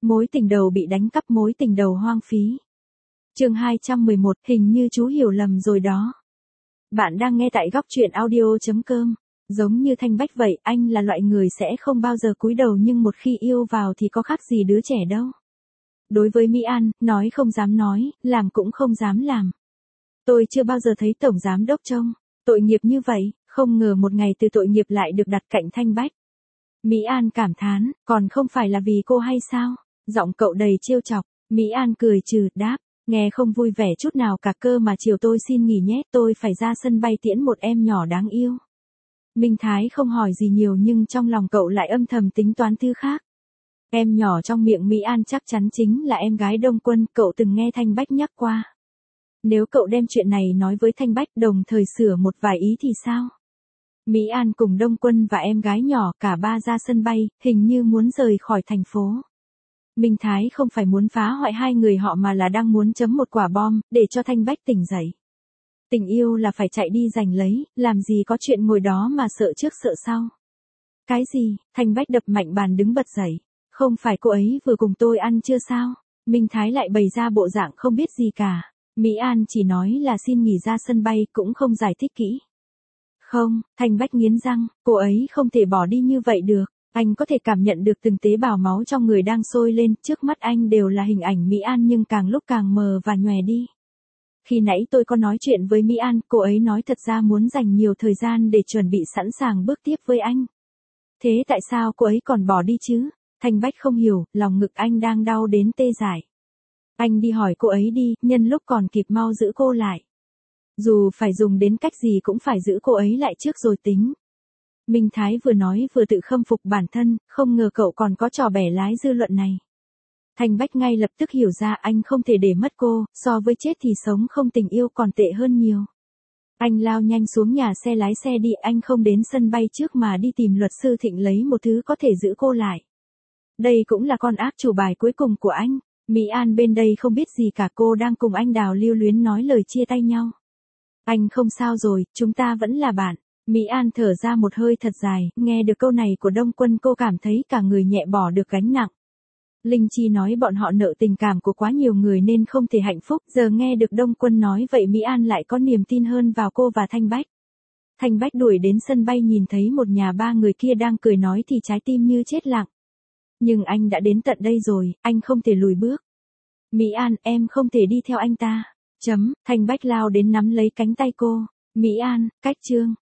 Mối tình đầu bị đánh cắp, mối tình đầu hoang phí. Chương 211, hình như chú hiểu lầm rồi đó. Bạn đang nghe tại góc truyện audio.com. Giống như Thanh Bách vậy, anh là loại người sẽ không bao giờ cúi đầu nhưng một khi yêu vào thì có khác gì đứa trẻ đâu. Đối với Mỹ An, nói không dám nói, làm cũng không dám làm. Tôi chưa bao giờ thấy tổng giám đốc trông tội nghiệp như vậy, không ngờ một ngày từ tội nghiệp lại được đặt cạnh Thanh Bách. Mỹ An cảm thán, còn không phải là vì cô hay sao? Giọng cậu đầy trêu chọc. Mỹ An cười trừ, đáp, nghe không vui vẻ chút nào cả cơ mà chiều tôi xin nghỉ nhé, tôi phải ra sân bay tiễn một em nhỏ đáng yêu. Minh Thái không hỏi gì nhiều nhưng trong lòng cậu lại âm thầm tính toán thứ khác. Em nhỏ trong miệng Mỹ An chắc chắn chính là em gái Đông Quân, cậu từng nghe Thanh Bách nhắc qua. Nếu cậu đem chuyện này nói với Thanh Bách đồng thời sửa một vài ý thì sao? Mỹ An cùng Đông Quân và em gái nhỏ cả ba ra sân bay, hình như muốn rời khỏi thành phố. Minh Thái không phải muốn phá hoại hai người họ mà là đang muốn chấm một quả bom, để cho Thanh Bách tỉnh dậy. Tình yêu là phải chạy đi giành lấy, làm gì có chuyện ngồi đó mà sợ trước sợ sau. Cái gì? Thanh Bách đập mạnh bàn đứng bật dậy. Không phải cô ấy vừa cùng tôi ăn chưa sao? Minh Thái lại bày ra bộ dạng không biết gì cả. Mỹ An chỉ nói là xin nghỉ ra sân bay cũng không giải thích kỹ. Không, Thanh Bách nghiến răng, cô ấy không thể bỏ đi như vậy được. Anh có thể cảm nhận được từng tế bào máu trong người đang sôi lên, trước mắt anh đều là hình ảnh Mỹ An nhưng càng lúc càng mờ và nhòe đi. Khi nãy tôi có nói chuyện với Mỹ An, cô ấy nói thật ra muốn dành nhiều thời gian để chuẩn bị sẵn sàng bước tiếp với anh. Thế tại sao cô ấy còn bỏ đi chứ? Thanh Bách không hiểu, lòng ngực anh đang đau đến tê dại. Anh đi hỏi cô ấy đi, nhân lúc còn kịp mau giữ cô lại. Dù phải dùng đến cách gì cũng phải giữ cô ấy lại trước rồi tính. Minh Thái vừa nói vừa tự khâm phục bản thân, không ngờ cậu còn có trò bẻ lái dư luận này. Thanh Bách ngay lập tức hiểu ra anh không thể để mất cô, so với chết thì sống không tình yêu còn tệ hơn nhiều. Anh lao nhanh xuống nhà xe lái xe đi, anh không đến sân bay trước mà đi tìm luật sư Thịnh lấy một thứ có thể giữ cô lại. Đây cũng là con ác chủ bài cuối cùng của anh. Mỹ An bên đây không biết gì cả, cô đang cùng anh Đào lưu luyến nói lời chia tay nhau. Anh không sao rồi, chúng ta vẫn là bạn. Mỹ An thở ra một hơi thật dài, nghe được câu này của Đông Quân cô cảm thấy cả người nhẹ bỏ được gánh nặng. Linh Chi nói bọn họ nợ tình cảm của quá nhiều người nên không thể hạnh phúc, giờ nghe được Đông Quân nói vậy Mỹ An lại có niềm tin hơn vào cô và Thanh Bách. Thanh Bách đuổi đến sân bay nhìn thấy một nhà ba người kia đang cười nói thì trái tim như chết lặng. Nhưng anh đã đến tận đây rồi, anh không thể lùi bước. Mỹ An, em không thể đi theo anh ta. Thanh Bách lao đến nắm lấy cánh tay cô. Mỹ An, cách chương.